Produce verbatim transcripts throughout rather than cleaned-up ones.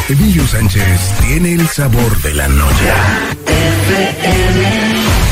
Emilio Sánchez tiene el sabor de la noche. F M.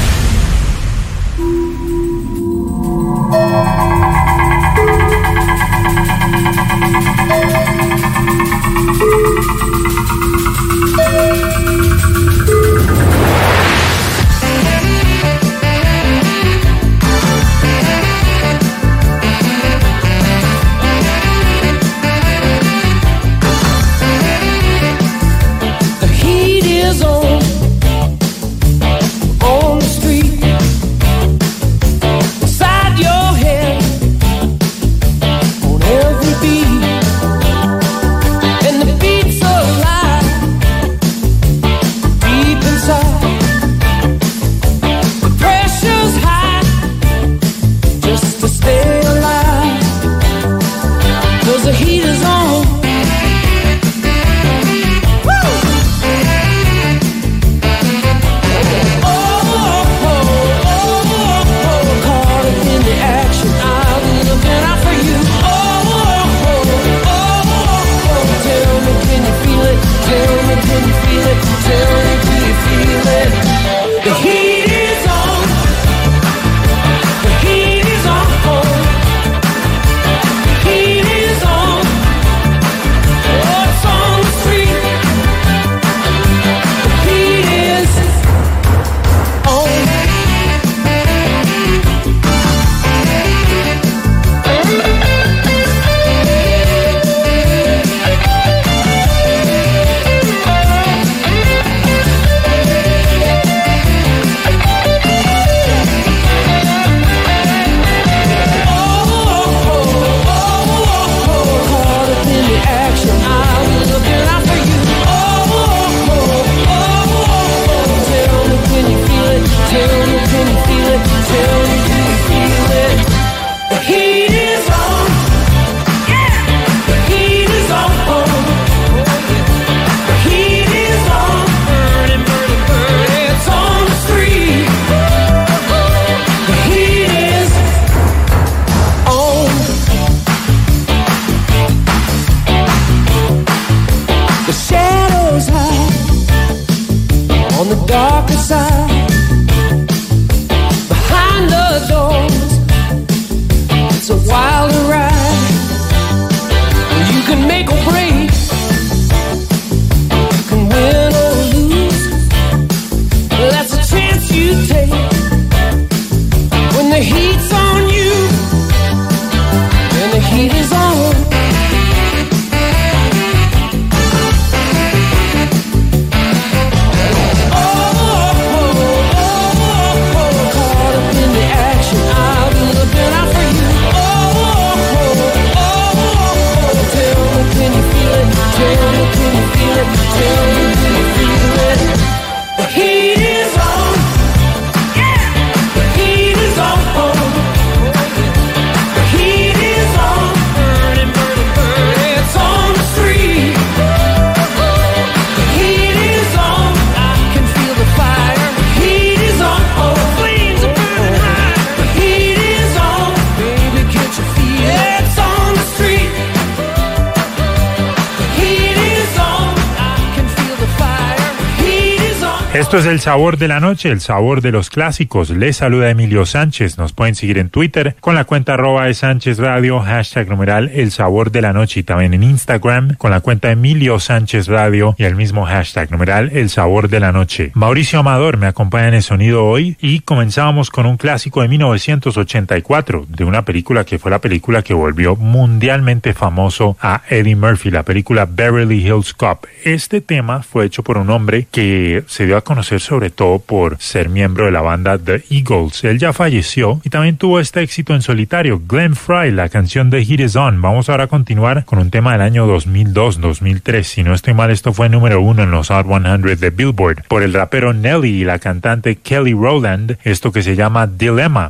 Esto es el sabor de la noche, el sabor de los clásicos. Les saluda Emilio Sánchez. Nos pueden seguir en Twitter con la cuenta arroba de Sánchez Radio, hashtag numeral el sabor de la noche, y también en Instagram con la cuenta Emilio Sánchez Radio y el mismo hashtag numeral el sabor de la noche. Mauricio Amador me acompaña en el sonido hoy y comenzábamos con un clásico de mil novecientos ochenta y cuatro, de una película que fue la película que volvió mundialmente famoso a Eddie Murphy, la película Beverly Hills Cop. Este tema fue hecho por un hombre que se dio a conocer sobre todo por ser miembro de la banda The Eagles. Él ya falleció y también tuvo este éxito en solitario, Glenn Frey, la canción de Heat Is On. Vamos ahora a continuar con un tema del año dos mil dos, dos mil tres. Si no estoy mal, esto fue número uno en los Hot cien de Billboard por el rapero Nelly y la cantante Kelly Rowland, esto que se llama Dilemma.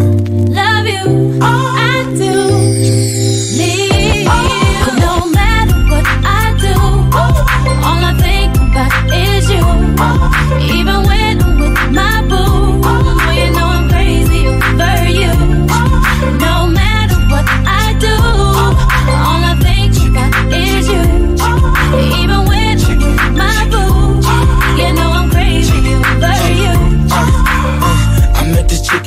No matter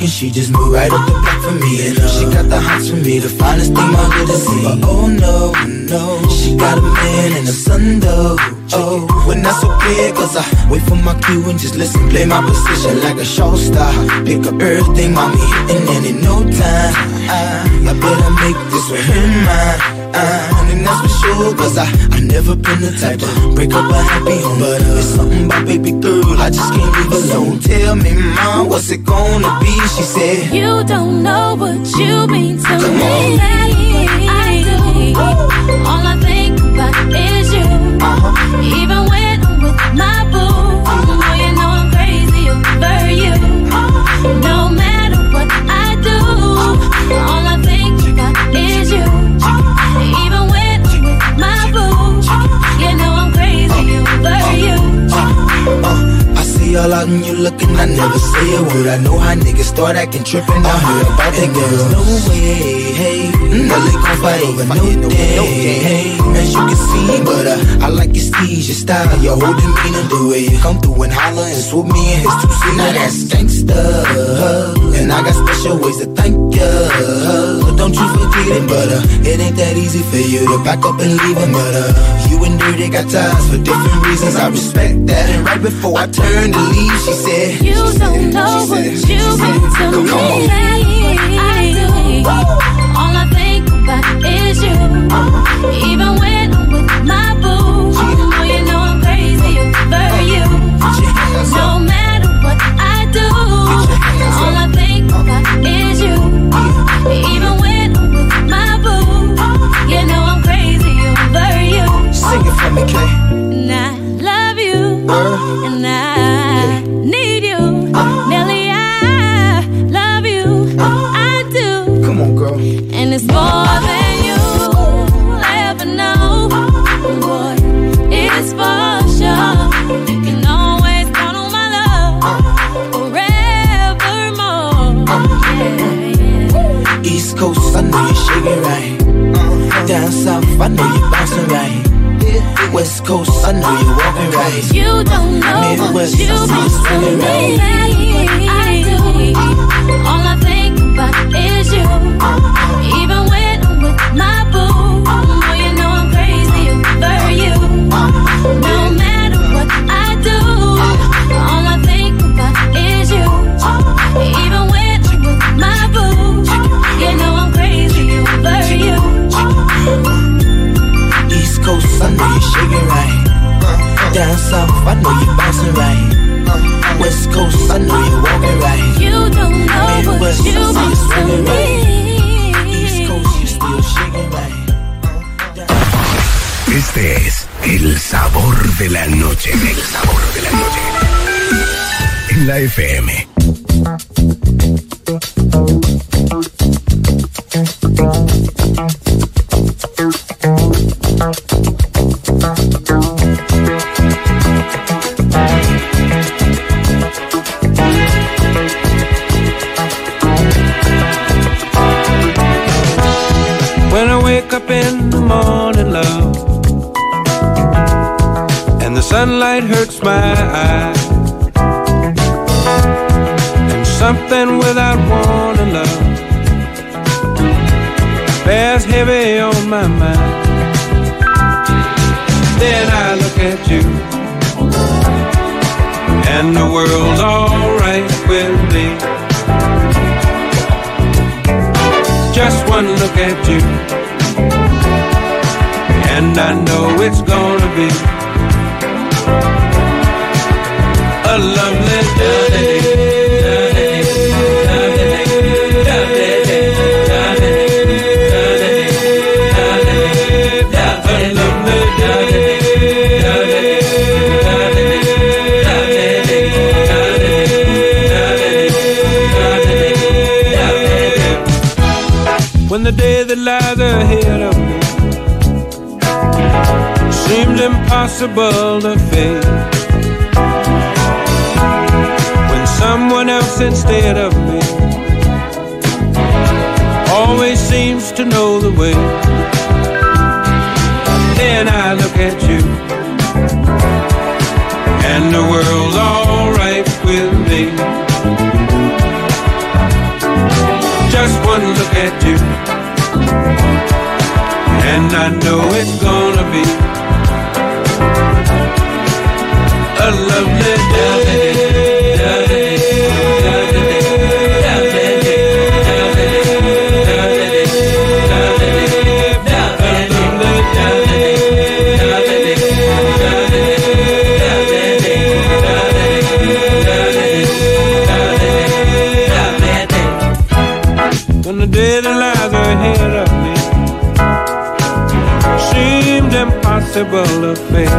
and she just moved right up the block for me. And uh, she got the hots for me, the finest thing my hood has seen. But oh no, no, she got a man and a son though. Oh, when that's okay, cause I wait for my cue and just listen, play my position like a show star. Pick up everything, mommy, hitting, and in no time, I, I better make this with him mine. Uh, and that's for sure, cause I, I never been the type to break up a happy home. But uh, it's something about baby girl, I just can't leave alone. Tell me, mom, what's it gonna be? She said, you don't know what you mean to Come me. I do. All I think about is you. Uh-huh. Even when I'm with my boo, oh, you know I'm crazy over you. No matter what I do, all I think about is you. Even when I'm with my boo, you know I'm crazy over you. Uh, uh, I see all out and you looking, I never say a word. I know how niggas start acting trippin'. I heard about that girl. No way, hey, no they gon' fight over no day, hey. As you can see, but uh, I like your steez, your style, your whole demeanor, the way you come through and holler and swoop me in his two seat. Now that's gangsta, and I got special ways to thank ya. But don't you forget it, but uh, it ain't that easy for you to back up and leave him. But uh, you and Dirty got ties for different reasons. I respect that. And right before I turned to leave, she said, you she don't said, know she what said, you mean to me. Come on. I do. All I think about is you. Uh-huh. Even when I'm with my boo, oh, you know I'm crazy over you. No matter what I do, all I think about is you. Even when I'm with my boo, you know I'm crazy over you. Sing it for me, Kay. And I love you, uh, and I need you, uh, Nelly. I love you, uh, I do. Come on, girl. And it's more than you ever know, boy. It's for sure. You can always count on my love forevermore. Yeah, yeah. East Coast, I know you're shaking right. Down south, I know you're bouncing right. West Coast, I know you're walking right. You don't know Midwest, what you mean to me. I do. All I think about is you. Even when I'm with my boo, oh, you know I'm crazy over you. No matter what I do, all I think about is you. Even when I'm with my boo, you know I'm crazy over you. East Coast, I know you're shaking right. Down south, I know you're bouncing right. West Coast, I know you're walking right. You don't know Midwest, what you I mean see to you me. right. East Coast, you're still shaking right. Este es el sabor de la noche. El sabor de la noche. En la F M. When I wake up in the morning, love, and the sunlight hurts my eyes, and something without warning, love, bears heavy on my mind. Then I look at you, and the world's alright with me. Just one look at you, and I know it's gonna be a lovely day. When the day that lies ahead of me seems impossible to face, when someone else instead of me always seems to know the way, then I look at you, and the world's alright with me. and I know it's gonna be a lovely day. When the day that lies ahead of me seemed impossible to face,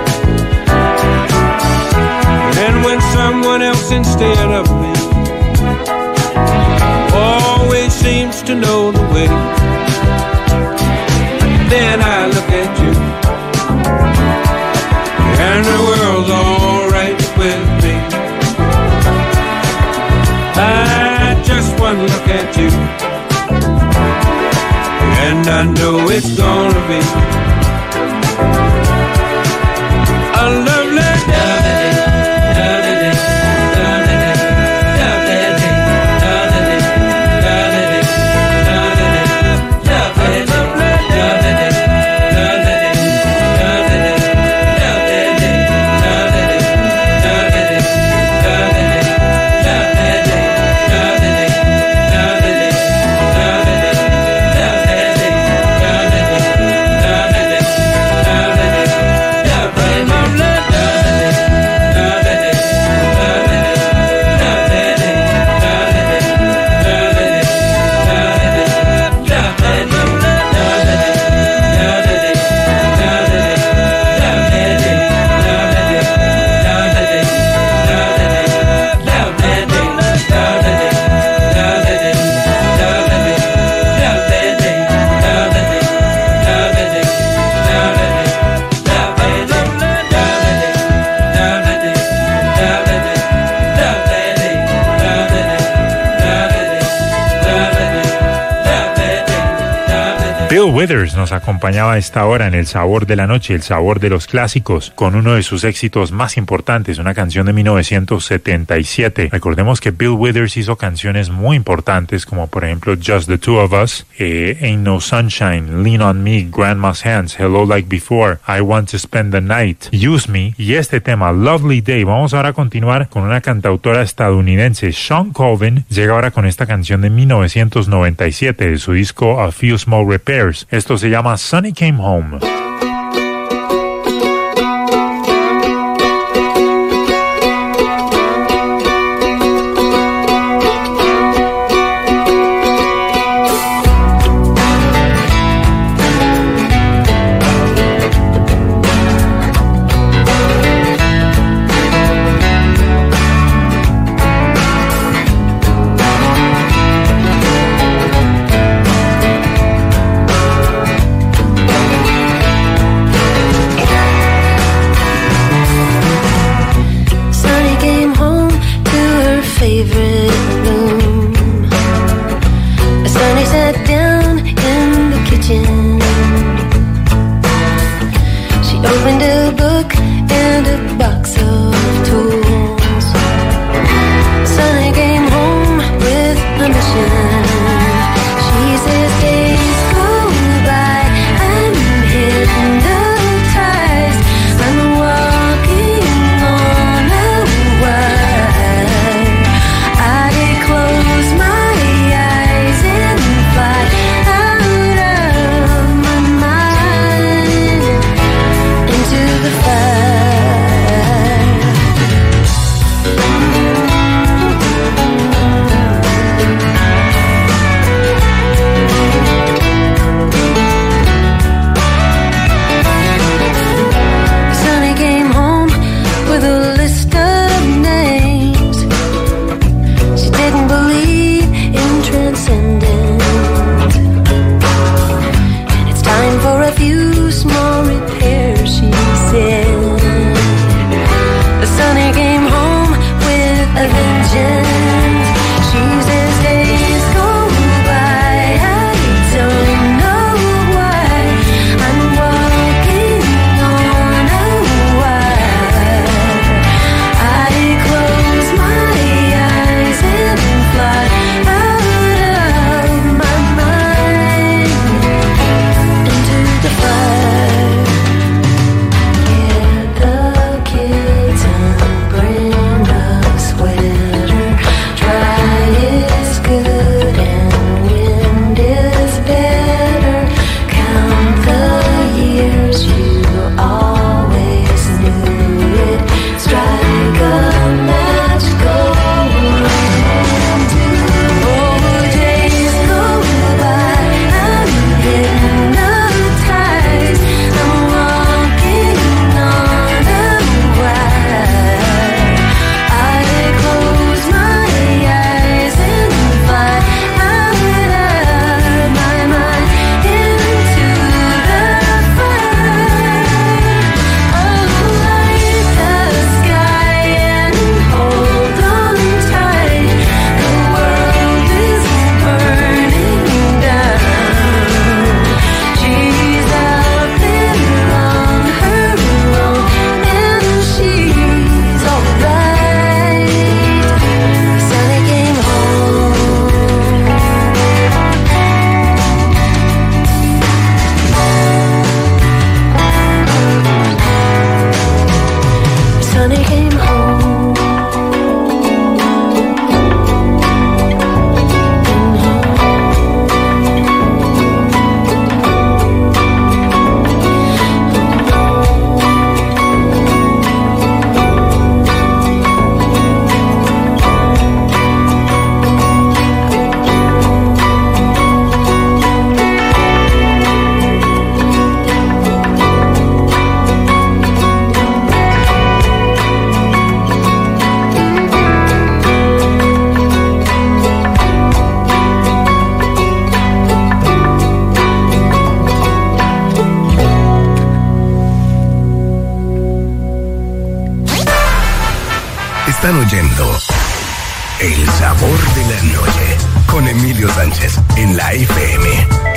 and when someone else instead of me always seems to know the way, then I look at you and the world's alright with me. I just one look at you and I know it's gonna be a lovely day. Bill Withers nos acompañaba a esta hora en El Sabor de la Noche, el sabor de los clásicos, con uno de sus éxitos más importantes, una canción de mil novecientos setenta y siete. Recordemos que Bill Withers hizo canciones muy importantes, como por ejemplo Just the Two of Us, eh, Ain't No Sunshine, Lean on Me, Grandma's Hands, Hello Like Before, I Want to Spend the Night, Use Me, y este tema, Lovely Day. Vamos ahora a continuar con una cantautora estadounidense, Shawn Colvin, llega ahora con esta canción de mil novecientos noventa y siete de su disco A Few Small Repairs. Esto se llama Sonny Came Home. Into the fire. Están oyendo El Sabor de la Noche con Emilio Sánchez en la F M.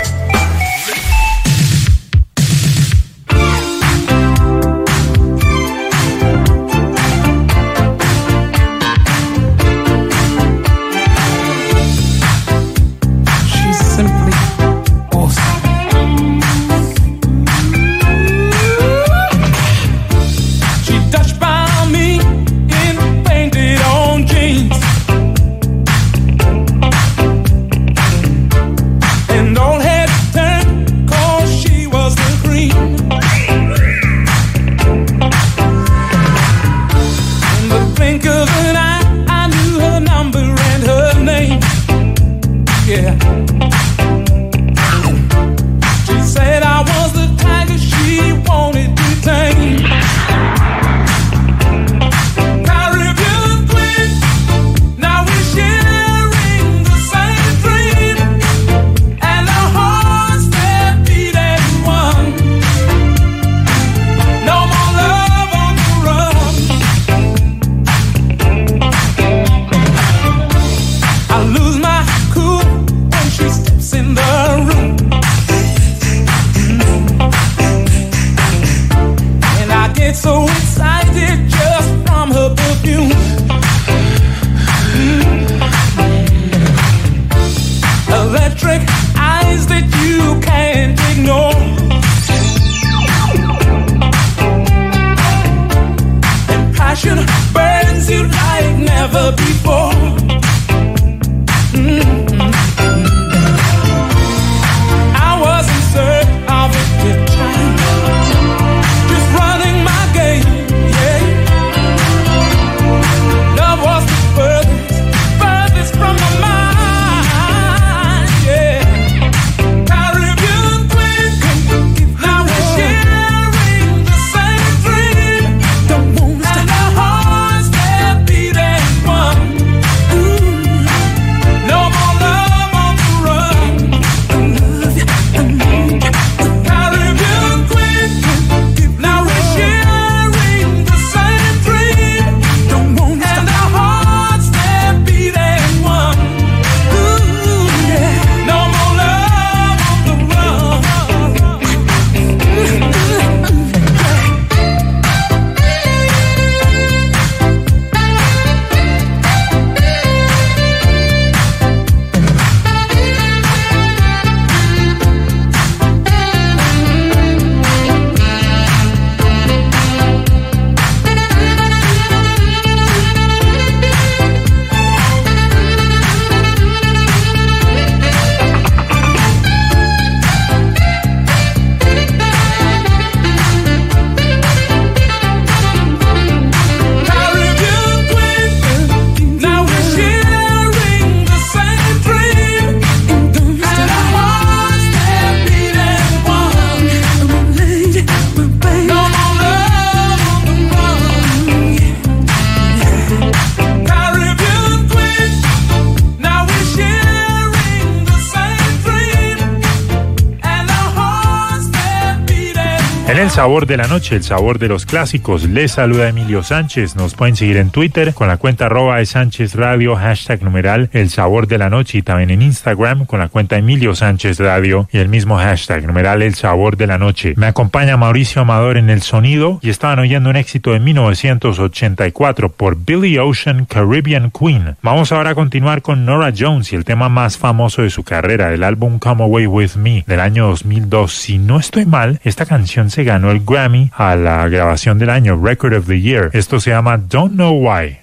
El sabor de la noche, el sabor de los clásicos. Les saluda Emilio Sánchez. Nos pueden seguir en Twitter con la cuenta arroba de Sánchez Radio, hashtag numeral el sabor de la noche, y también en Instagram con la cuenta Emilio Sánchez Radio y el mismo hashtag numeral el sabor de la noche. Me acompaña Mauricio Amador en el sonido y estaban oyendo un éxito de mil novecientos ochenta y cuatro por Billy Ocean, Caribbean Queen. Vamos ahora a continuar con Norah Jones y el tema más famoso de su carrera, del álbum Come Away With Me del año dos mil dos. Si no estoy mal, esta canción se ganó el Grammy a la grabación del año, Record of the Year. Esto se llama Don't Know Why.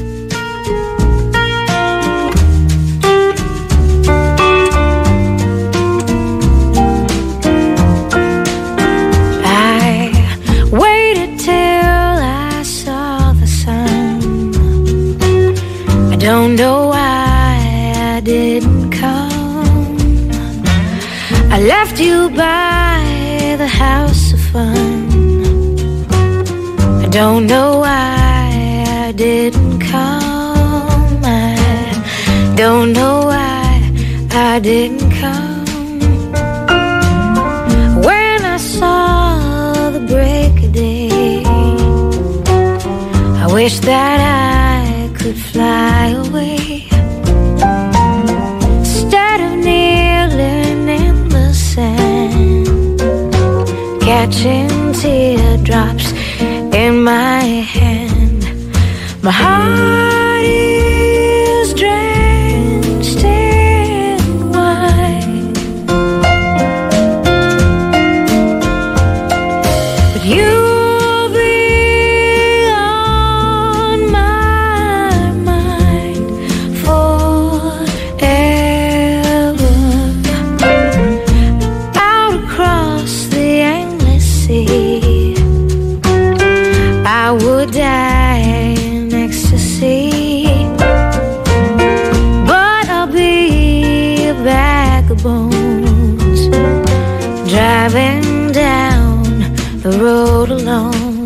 I waited till I saw the sun. I don't know why I didn't come. I left you by the house of fun. I don't know why I didn't come. I don't know why I didn't come. When I saw the break of day, I wish that I catching teardrops in my hand. My heart is drenched in wine, but you'll be on my mind forever. Out across the endless sea, I would die in ecstasy, but I'll be a bag of bones driving down the road alone.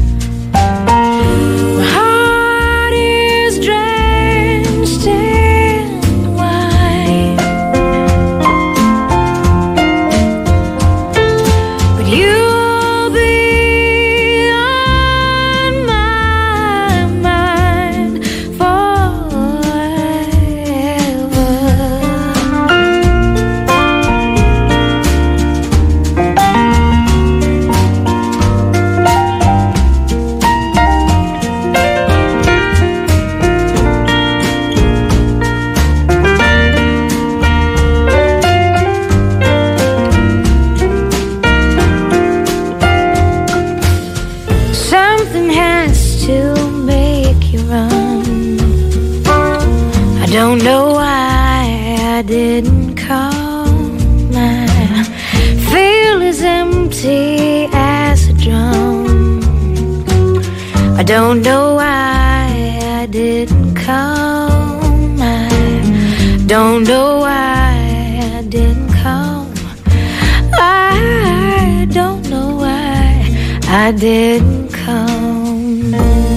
My heart is drenched in wine, but you'll be on my mind forever. Something has to make you run. I don't know why I didn't come. I feel as empty as a drum. I don't know why I didn't come. I don't know why I didn't come. I don't know why I didn't come.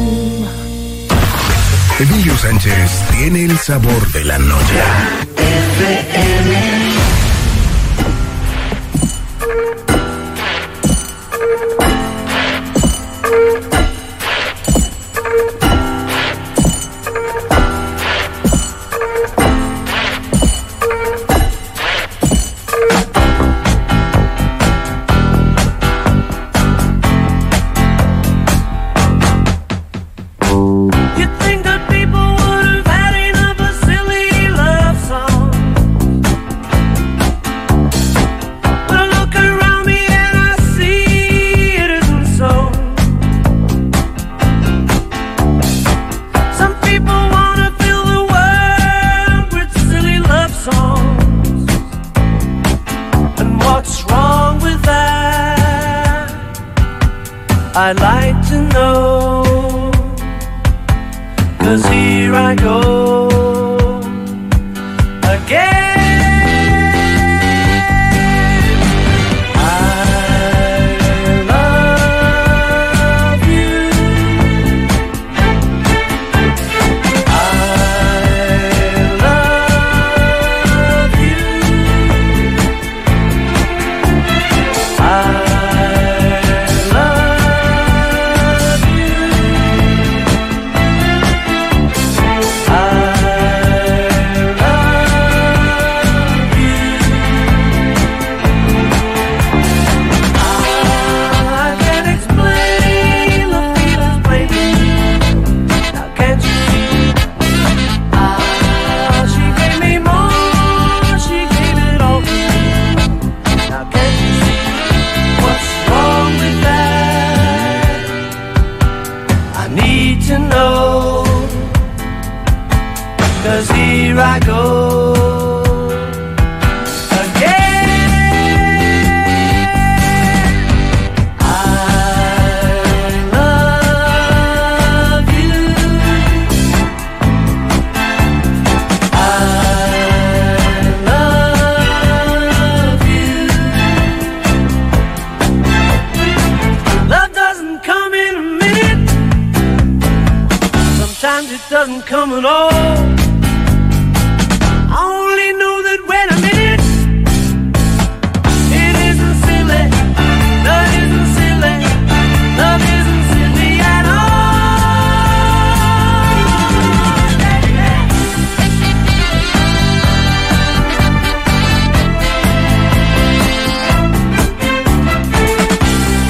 Emilio Sánchez tiene el sabor de la noche. You'd think that people would have had enough of silly love songs, but I look around me and I see it isn't so. Some people wanna fill the world with silly love songs, and what's wrong with that? I'd like to know. 'Cause here I go again. I love you. I love you. I love I can't explain the feelings plainly. Now can't you see? Ah, she gave me more, she gave it all to me. Now can't you see what's wrong with that? I need to know, 'cause here I go again. I love you. I love you. Love doesn't come in a minute. Sometimes it doesn't come at all. I only know that when I'm in it, it isn't silly. No, it isn't silly. Love isn't silly at all.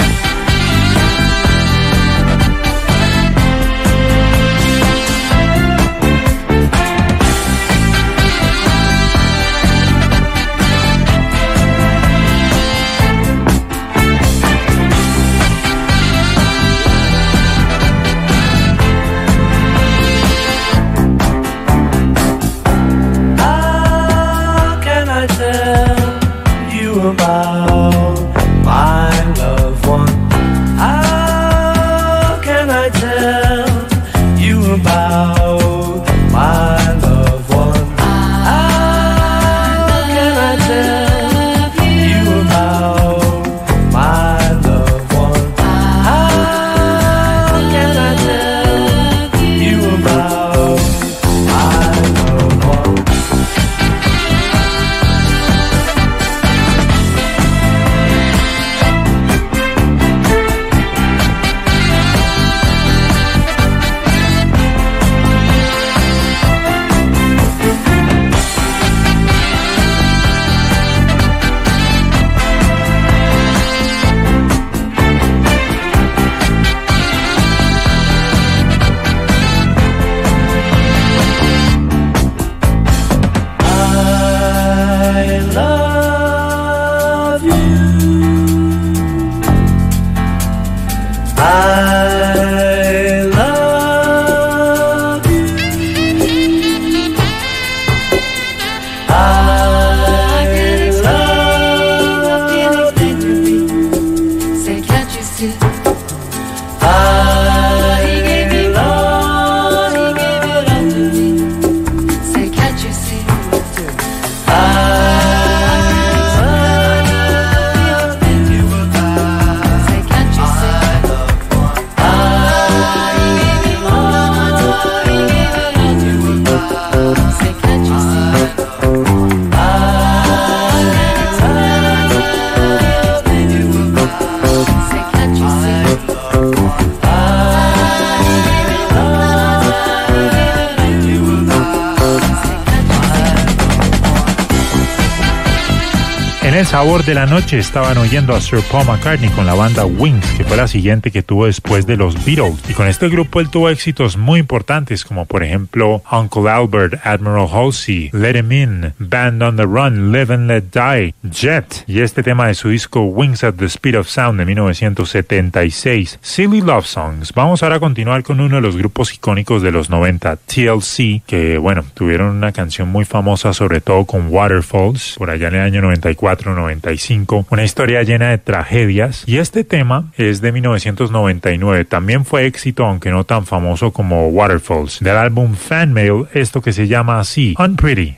el sabor de la noche estaban oyendo a Sir Paul McCartney con la banda Wings, que fue la siguiente que tuvo después de los Beatles. Y con este grupo él tuvo éxitos muy importantes, como por ejemplo Uncle Albert, Admiral Halsey, Let Him In, Band on the Run, Live and Let Die, Jet, y este tema de su disco Wings at the Speed of Sound de mil novecientos setenta y seis, Silly Love Songs. Vamos ahora a continuar con uno de los grupos icónicos de los noventa, T L C, que bueno, tuvieron una canción muy famosa sobre todo con Waterfalls, por allá en el año noventa y cuatro noventa y cinco, una historia llena de tragedias, y este tema es de mil novecientos noventa y nueve, también fue éxito aunque no tan famoso como Waterfalls, del álbum Fan Mail, esto que se llama así, Unpretty.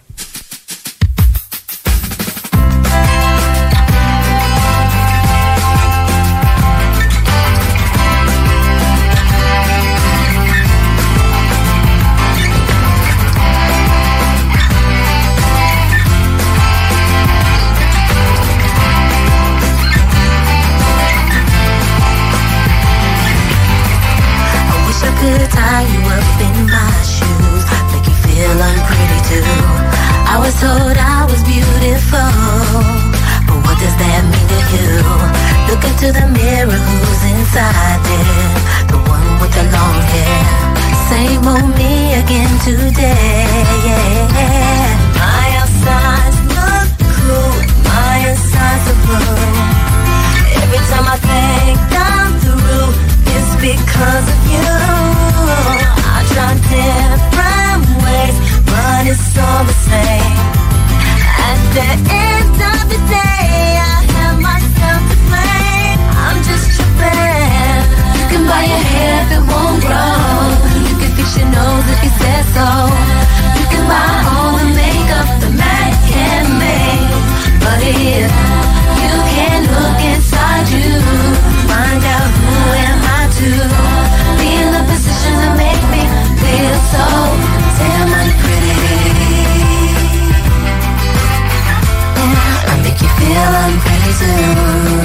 Tie you up in my shoes, make you feel unpretty too. I was told I was beautiful, but what does that mean to you? Look into the mirror, who's inside there? The one with the long hair. Same old me again today, yeah. My outside's look cool, my inside's a blue. Every time I think I'm through, it's because of you. I try different ways, but it's all the same. At the end of the day, I have myself to blame. I'm just tripping. You can buy your hair if it won't grow. You can fix your nose if you said so. You can buy all the makeup the man can make. But if you can't look inside you, find out who am I to be in the position to make me feel so damn unpretty. Yeah, I make you feel unpretty too.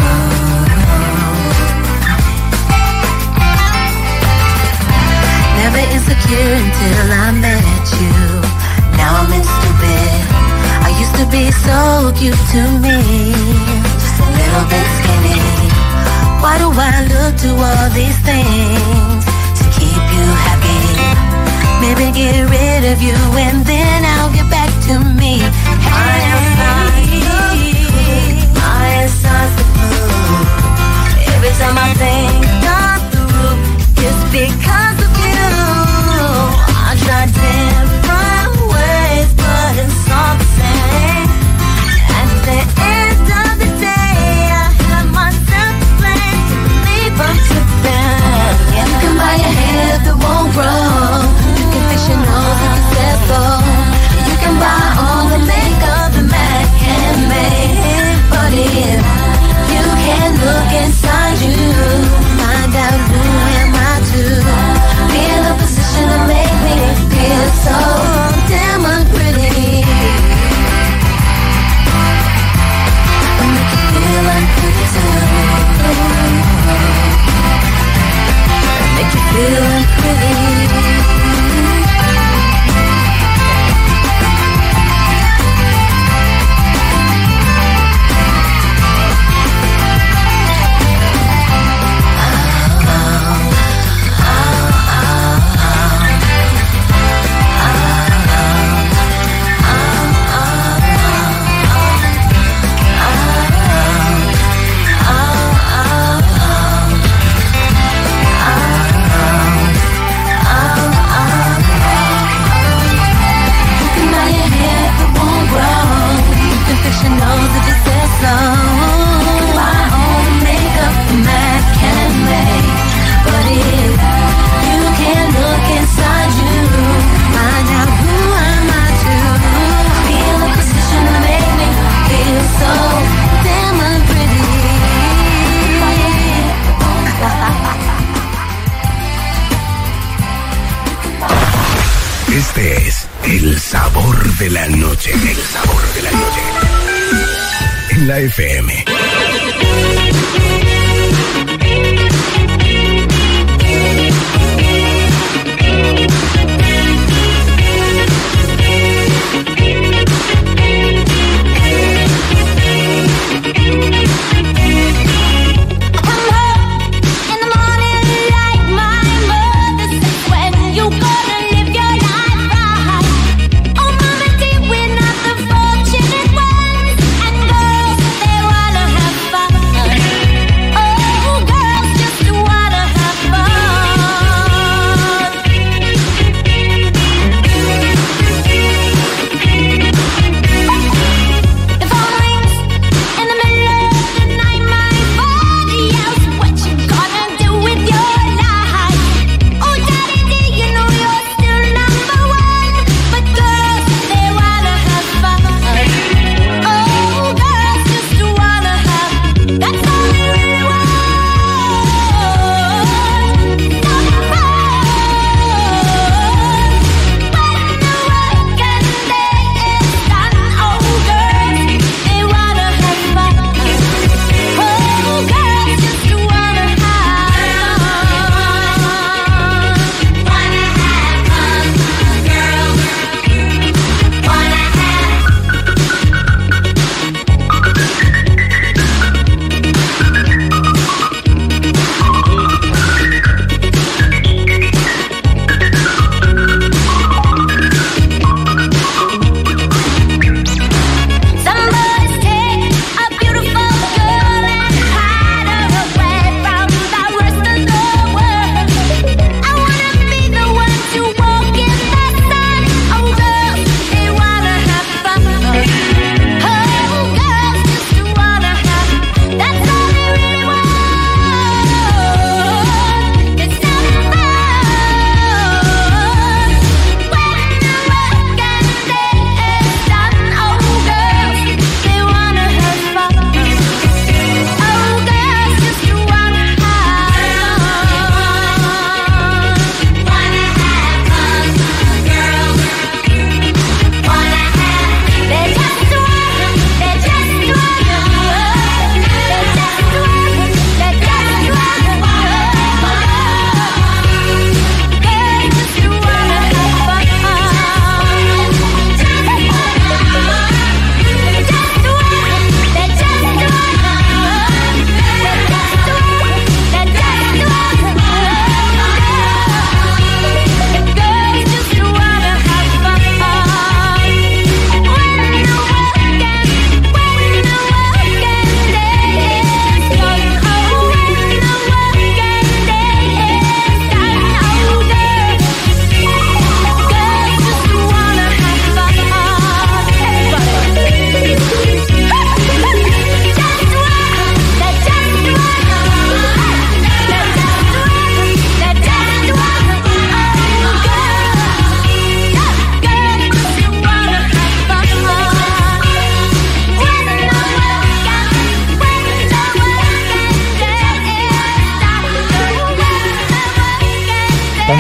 Never insecure until I met you. Now I'm in stupid. I used to be so cute to me, just a little bit skinny. Why do I look to all these things to keep you happy? Maybe get rid of you and then I'll get back to me. My outside, my inside's the blue. Every time I think I'm through, it's because of you. I try different ways, but it's all the same. At the end of the day, I have myself to blame. Believe I'm tripping. You can buy your hair that won't grow. You can fix your nose if you said so. You can buy all the makeup the man can make. But if you can't look inside you, find out who am I to be in a position to make me feel so damn unpretty. I make you feel unpretty too. I make you feel unpretty. Este es el sabor de la noche. El sabor de la noche. En la F M.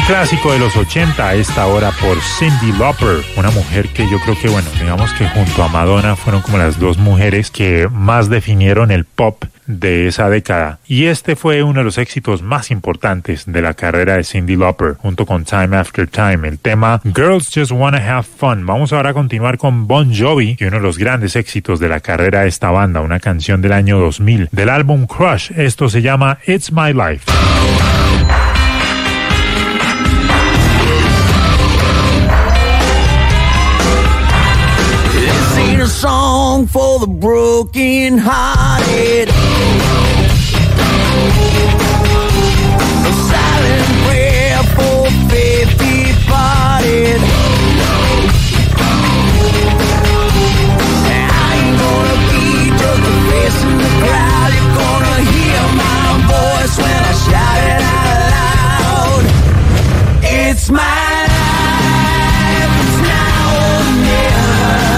Clásico de los ochenta, a esta hora por Cyndi Lauper, una mujer que yo creo que, bueno, digamos que junto a Madonna fueron como las dos mujeres que más definieron el pop de esa década. Y este fue uno de los éxitos más importantes de la carrera de Cyndi Lauper, junto con Time After Time, el tema Girls Just Wanna Have Fun. Vamos ahora a continuar con Bon Jovi, y uno de los grandes éxitos de la carrera de esta banda, una canción del año dos mil, del álbum Crush. Esto se llama It's My Life. A song for the broken hearted, a silent prayer for faith departed. I ain't gonna be just a face in the crowd. You're gonna hear my voice when I shout it out loud. It's my life, it's now or never.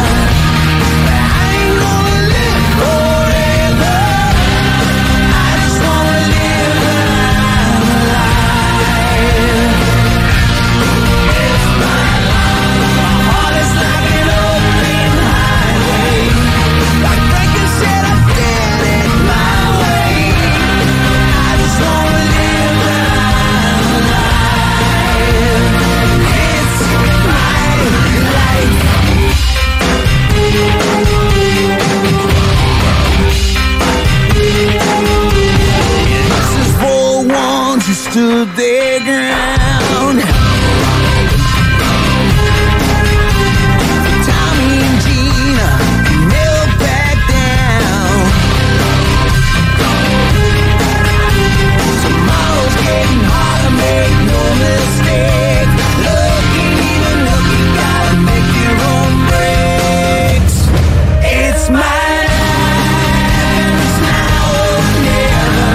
Stood their ground. Tommy and Gina never back down. Tomorrow's getting harder, make no mistake. Looking even look, you gotta make your own breaks. It's my life, it's now or never.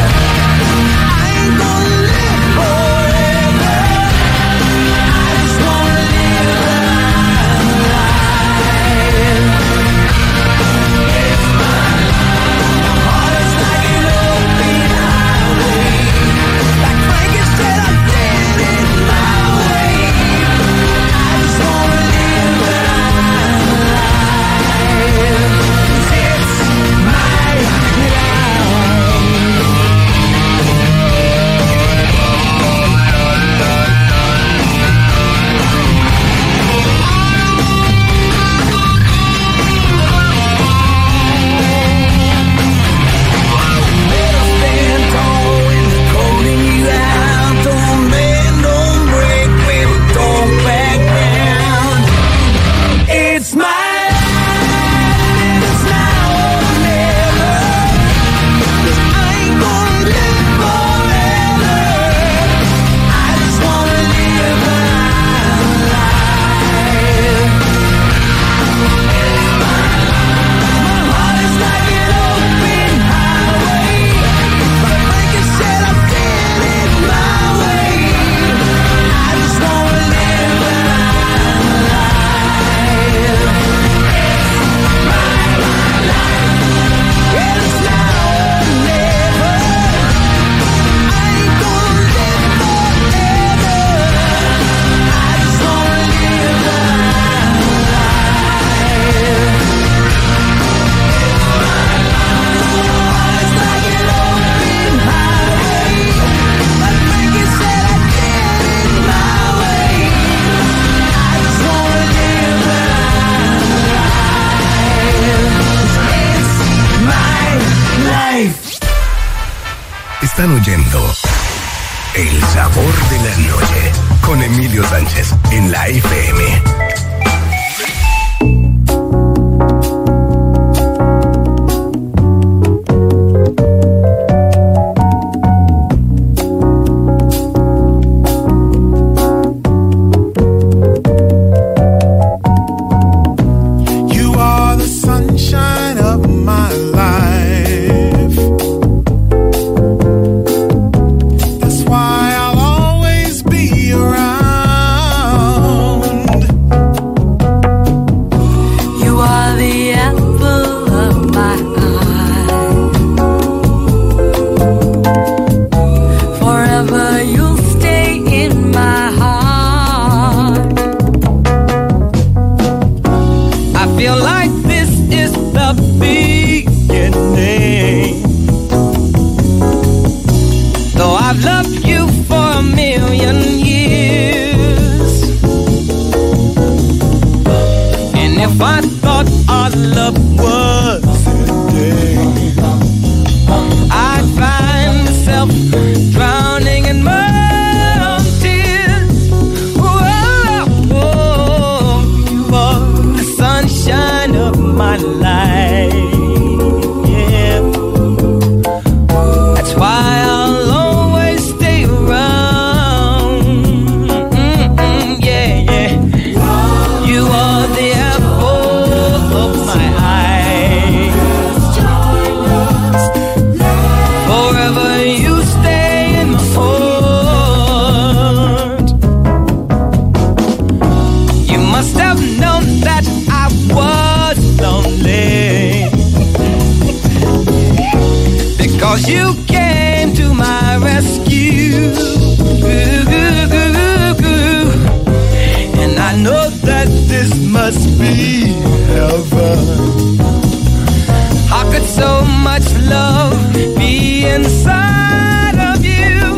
Están oyendo El Sabor de la Noche con Emilio Sánchez en la F M. Around love you for a million years. And if I thought our love was ending, I'd find myself drowning in my own tears. Whoa, whoa, you are the sunshine of my life. Yeah, that's why I'll always stay around. Mm-mm, yeah, yeah. You are the apple of my eye. Forever you stay in my heart. You must have known that I was lonely, because you came to my rescue. And I know that this must be heaven. How could so much love be inside of you?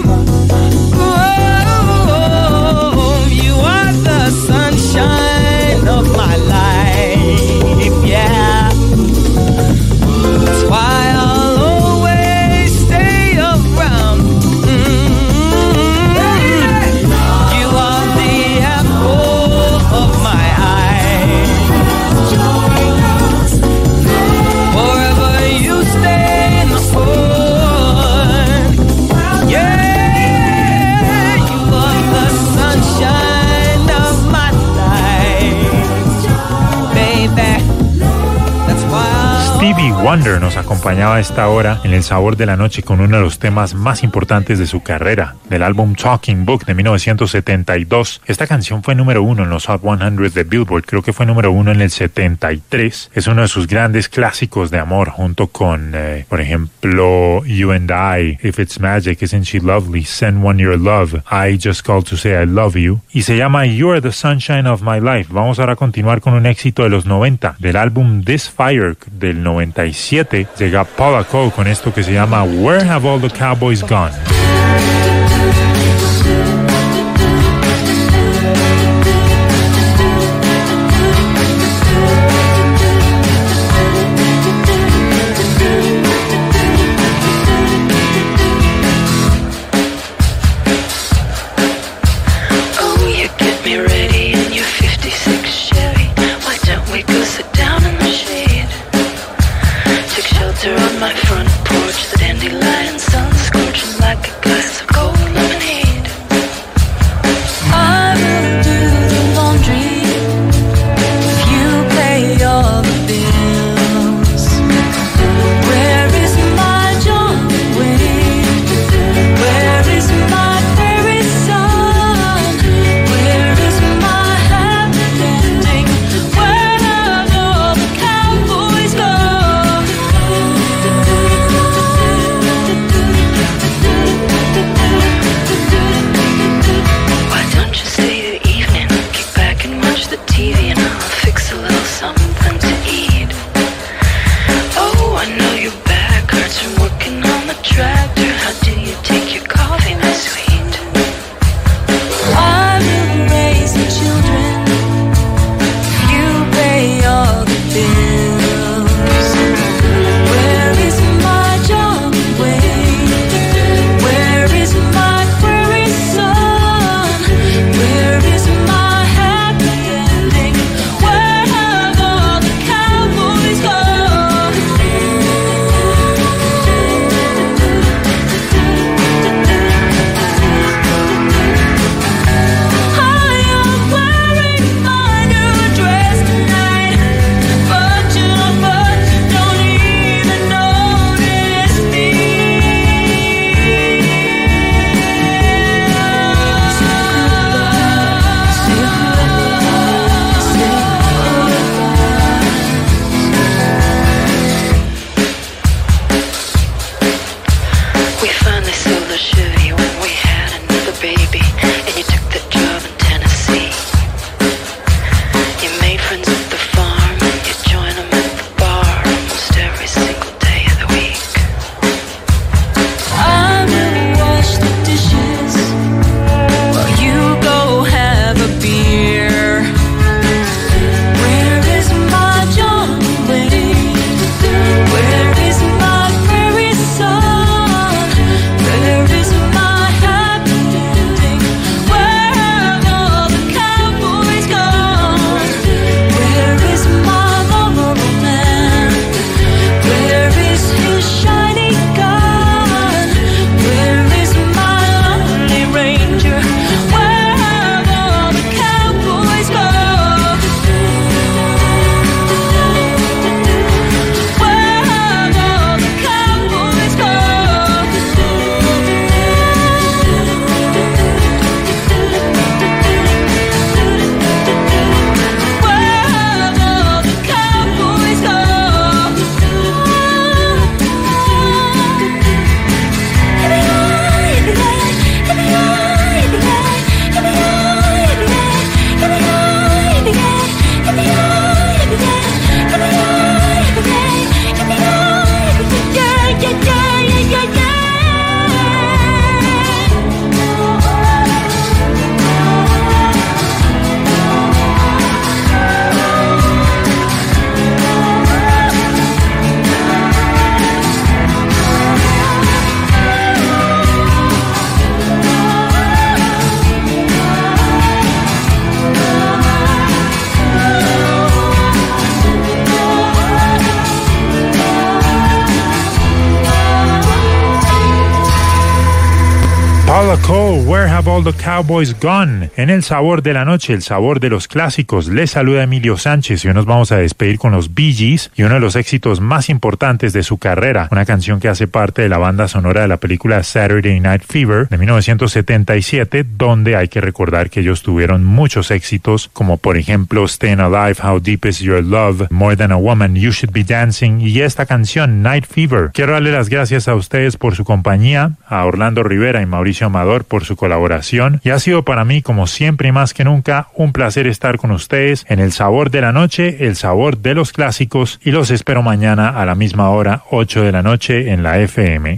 Oh, you are the sunshine of my life, yeah. That's why I'll always stay around. Mm-hmm. You are the apple of my eye. Forever you stay in the sun. Yeah, you are the sunshine of my life, baby. That's why I'll Stevie Wonder nos acompañaba a esta hora en El Sabor de la Noche con uno de los temas más importantes de su carrera, del álbum Talking Book de mil novecientos setenta y dos. Esta canción fue número uno en los Hot cien de Billboard, creo que fue número uno en el setenta y tres. Es uno de sus grandes clásicos de amor, junto con, eh, por ejemplo, You and I, If It's Magic, Isn't She Lovely, Send One Your Love, I Just Called to Say I Love You, y se llama You're the Sunshine of My Life. Vamos ahora a continuar con un éxito de los noventa, del álbum This Fire del noventa y siete. Llega Paula Cole con esto que se llama Where Have All the Cowboys Gone? Oh, you get me ready in your fifty-six Chevy. Why don't we go sit down in the shade? Take shelter on my front porch. The dandelion sun scorching like a glass of cold. Paula Cole, Where Have All the Cowboys Gone? En el sabor de la noche, el sabor de los clásicos, les saluda Emilio Sánchez y hoy nos vamos a despedir con los Bee Gees y uno de los éxitos más importantes de su carrera, una canción que hace parte de la banda sonora de la película Saturday Night Fever de mil novecientos setenta y siete, donde hay que recordar que ellos tuvieron muchos éxitos, como por ejemplo Staying Alive, How Deep Is Your Love, More Than a Woman, You Should Be Dancing y esta canción, Night Fever. Quiero darle las gracias a ustedes por su compañía, a Orlando Rivera y Mauricio Amador por su colaboración, y ha sido para mí, como siempre y más que nunca, un placer estar con ustedes en el sabor de la noche, el sabor de los clásicos, y los espero mañana a la misma hora, ocho de la noche en la F M.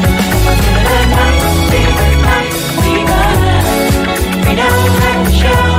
Show.